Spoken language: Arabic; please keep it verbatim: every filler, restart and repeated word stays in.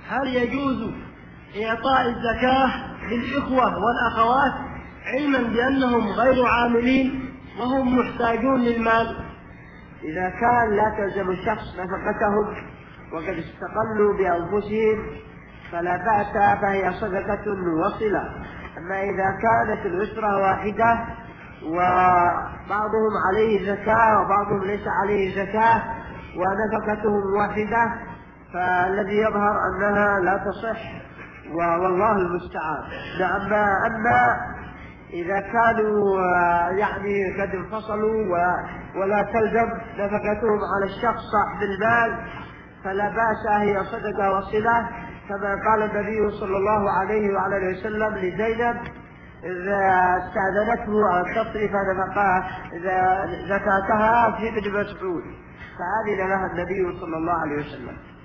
هل يجوز إعطاء الزكاة للإخوة والأخوات علما بأنهم غير عاملين وهم محتاجون للمال؟ إذا كان لا تلزم الشخص نفقتهم وقد استقلوا بأنفسهم فلا بأس، فهي صدقة وصلة. أما إذا كانت الأسرة واحدة وبعضهم عليه زكاة وبعضهم ليس عليه زكاة ونفقتهم واحدة فالذي يظهر أنها لا تصح والله المستعان. أما أما إذا كانوا يعني قد انفصلوا ولا تلزم نفقتهم على الشخص صاحب المال فلا بأس، هي صدقة وصلة، كما قال النبي صلى الله عليه وعلى وسلم لزينب إذا استأذنته أن تصرف زكاتها في ابن مسعود فأذن لها النبي صلى الله عليه وسلم.